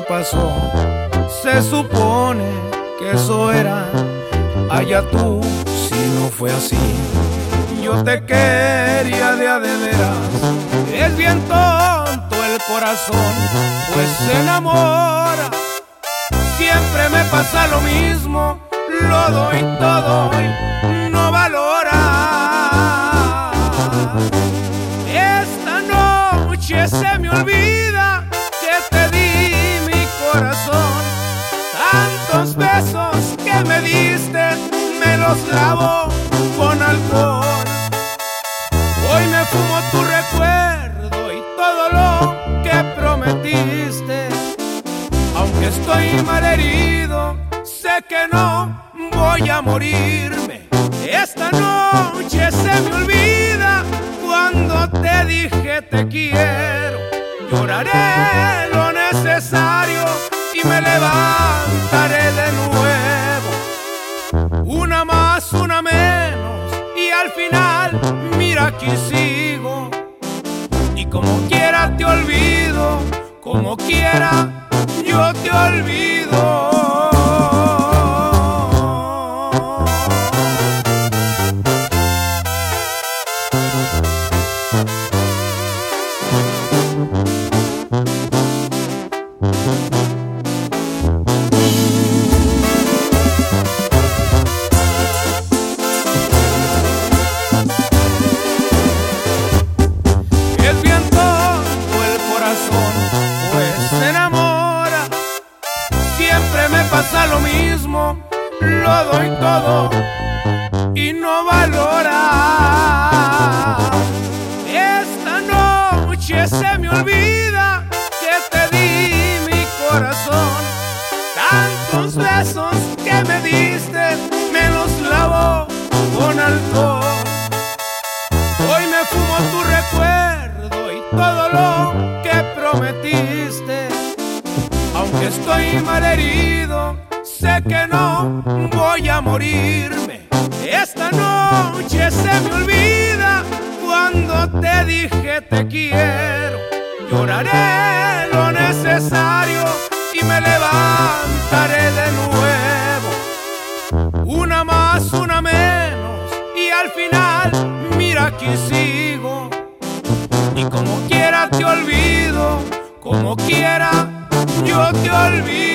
pasó, se supone que eso era. Allá tú, si no fue así. Yo te quería de a de veras. Es bien tonto el corazón, pues se enamora. Siempre me pasa lo mismo, lo doy todo y no valora. Esta noche se me olvida que te di mi corazón. Tantos besos que me diste, me los lavo con alcohol. Hoy me fumo tu recuerdo y todo lo que prometiste. Aunque estoy malherido, sé que no voy a morirme. Esta noche se me olvida cuando te dije te quiero. Lloraré lo necesario y me levantaré de nuevo. Una más, una menos y al final, mira aquí sigo. Y como quiera te olvido, como quiera yo te olvido. Es bien tonto el corazón, pues se enamora. Siempre me pasa lo mismo, lo doy todo y no valora. Esta noche se me olvida que te di mi corazón. Tantos besos que me diste, me los lavo con alcohol. Hoy me fumo tu recuerdo y todo lo que prometiste. Aunque estoy malherido, sé que no voy a morirme. Esta noche se me olvida cuando te dije te quiero. Lloraré lo necesario y me levantaré de nuevo. Una más, una menos y al final, mira aquí sigo. Y como quiera te olvido, como quiera yo te olvido.